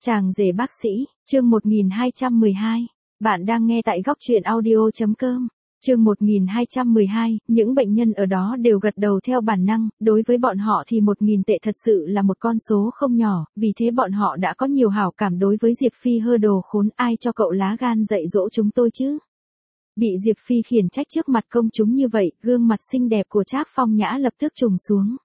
Chàng rể bác sĩ, chương 1212. Bạn đang nghe tại góc truyện audio.com. Chương 1212, những bệnh nhân ở đó đều gật đầu theo bản năng, đối với bọn họ thì 1.000 tệ thật sự là một con số không nhỏ, vì thế bọn họ đã có nhiều hảo cảm đối với Diệp Phi. Hơ đồ khốn, ai cho cậu lá gan dạy dỗ chúng tôi chứ? Bị Diệp Phi khiển trách trước mặt công chúng như vậy, gương mặt xinh đẹp của Trác Phong Nhã lập tức trùng xuống.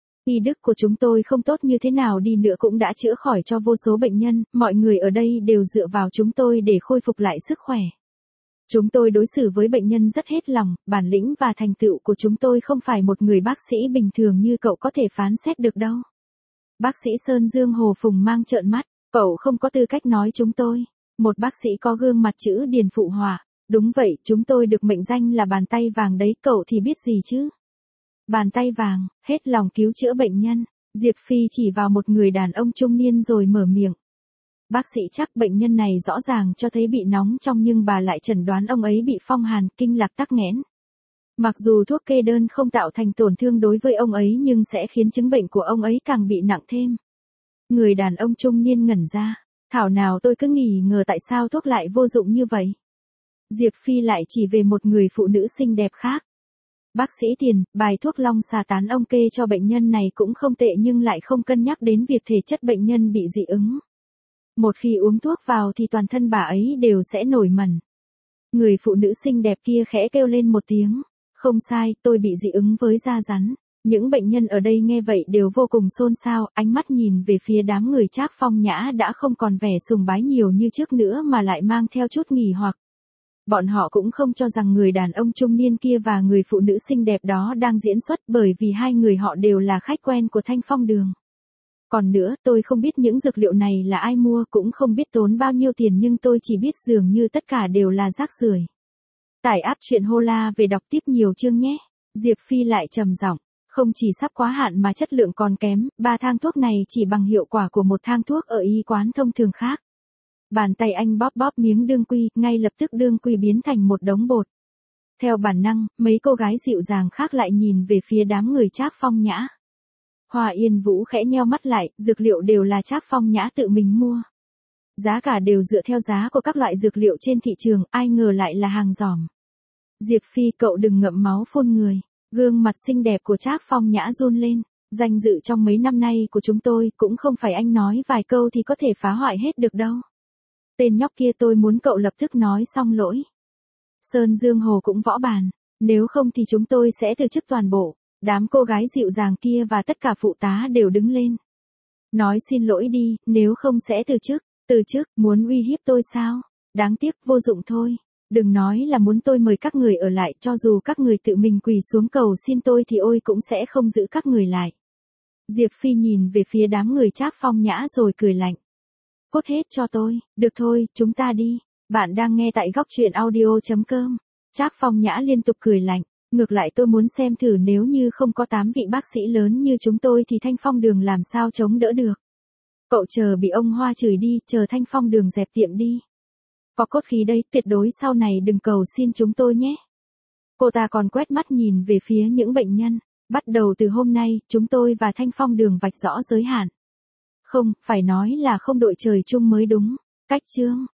Y đức của chúng tôi không tốt như thế nào đi nữa cũng đã chữa khỏi cho vô số bệnh nhân, mọi người ở đây đều dựa vào chúng tôi để khôi phục lại sức khỏe. Chúng tôi đối xử với bệnh nhân rất hết lòng, bản lĩnh và thành tựu của chúng tôi không phải một người bác sĩ bình thường như cậu có thể phán xét được đâu. Bác sĩ Sơn Dương Hồ Phùng mang trợn mắt, cậu không có tư cách nói chúng tôi. Một bác sĩ có gương mặt chữ điền phụ họa. Đúng vậy, chúng tôi được mệnh danh là bàn tay vàng đấy, cậu thì biết gì chứ? Bàn tay vàng, hết lòng cứu chữa bệnh nhân. Diệp Phi chỉ vào một người đàn ông trung niên rồi mở miệng. Bác sĩ chắc bệnh nhân này rõ ràng cho thấy bị nóng trong nhưng bà lại chẩn đoán ông ấy bị phong hàn, kinh lạc tắc nghẽn. Mặc dù thuốc kê đơn không tạo thành tổn thương đối với ông ấy nhưng sẽ khiến chứng bệnh của ông ấy càng bị nặng thêm. Người đàn ông trung niên ngẩn ra. Thảo nào tôi cứ nghi ngờ tại sao thuốc lại vô dụng như vậy. Diệp Phi lại chỉ về một người phụ nữ xinh đẹp khác. Bác sĩ Tiền, bài thuốc long xà tán ông kê cho bệnh nhân này cũng không tệ nhưng lại không cân nhắc đến việc thể chất bệnh nhân bị dị ứng. Một khi uống thuốc vào thì toàn thân bà ấy đều sẽ nổi mẩn. Người phụ nữ xinh đẹp kia khẽ kêu lên một tiếng. Không sai, tôi bị dị ứng với da rắn. Những bệnh nhân ở đây nghe vậy đều vô cùng xôn xao, ánh mắt nhìn về phía đám người Trác Phong Nhã đã không còn vẻ sùng bái nhiều như trước nữa mà lại mang theo chút nghi hoặc. Bọn họ cũng không cho rằng người đàn ông trung niên kia và người phụ nữ xinh đẹp đó đang diễn xuất bởi vì hai người họ đều là khách quen của Thanh Phong Đường. Còn nữa, tôi không biết những dược liệu này là ai mua cũng không biết tốn bao nhiêu tiền nhưng tôi chỉ biết dường như tất cả đều là rác rưởi. Tải app truyện Hola về đọc tiếp nhiều chương nhé. Diệp Phi lại trầm giọng, không chỉ sắp quá hạn mà chất lượng còn kém, 3 thang thuốc này chỉ bằng hiệu quả của một thang thuốc ở y quán thông thường khác. Bàn tay anh bóp bóp miếng đương quy, ngay lập tức đương quy biến thành một đống bột. Theo bản năng, mấy cô gái dịu dàng khác lại nhìn về phía đám người Trác Phong Nhã. Hoa Yên Vũ khẽ nheo mắt lại, dược liệu đều là Trác Phong Nhã tự mình mua. Giá cả đều dựa theo giá của các loại dược liệu trên thị trường, ai ngờ lại là hàng giỏm. Diệp Phi, cậu đừng ngậm máu phun người. Gương mặt xinh đẹp của Trác Phong Nhã run lên. Danh dự trong mấy năm nay của chúng tôi cũng không phải anh nói vài câu thì có thể phá hoại hết được đâu. Tên nhóc kia, tôi muốn cậu lập tức nói xong lỗi. Sơn Dương Hồ cũng võ bàn, nếu không thì chúng tôi sẽ từ chức toàn bộ. Đám cô gái dịu dàng kia và tất cả phụ tá đều đứng lên. Nói xin lỗi đi, nếu không sẽ từ chức. Từ chức, muốn uy hiếp tôi sao? Đáng tiếc, vô dụng thôi. Đừng nói là muốn tôi mời các người ở lại, cho dù các người tự mình quỳ xuống cầu xin tôi thì ôi cũng sẽ không giữ các người lại. Diệp Phi nhìn về phía đám người Trác Phong Nhã rồi cười lạnh. Cốt hết cho tôi, được thôi, chúng ta đi. Bạn đang nghe tại góc truyện audio.com. Trác Phong Nhã liên tục cười lạnh. Ngược lại tôi muốn xem thử nếu như không có 8 vị bác sĩ lớn như chúng tôi thì Thanh Phong Đường làm sao chống đỡ được. Cậu chờ bị ông Hoa chửi đi, chờ Thanh Phong Đường dẹp tiệm đi. Có cốt khí đấy, tuyệt đối sau này đừng cầu xin chúng tôi nhé. Cô ta còn quét mắt nhìn về phía những bệnh nhân. Bắt đầu từ hôm nay, chúng tôi và Thanh Phong Đường vạch rõ giới hạn. Không, phải nói là không đội trời chung mới đúng. Cách chương.